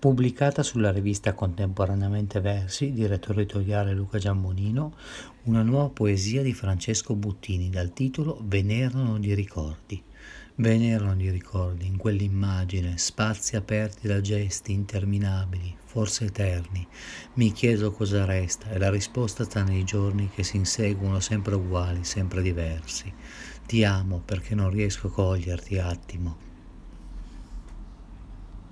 Pubblicata sulla rivista Contemporaneamente Versi, direttore editoriale Luca Giambonino, una nuova poesia di Francesco Buttini dal titolo Venerano di ricordi. Venerano di ricordi in quell'immagine, spazi aperti da gesti interminabili, forse eterni. Mi chiedo cosa resta e la risposta sta nei giorni che si inseguono sempre uguali, sempre diversi. Ti amo perché non riesco a coglierti attimo.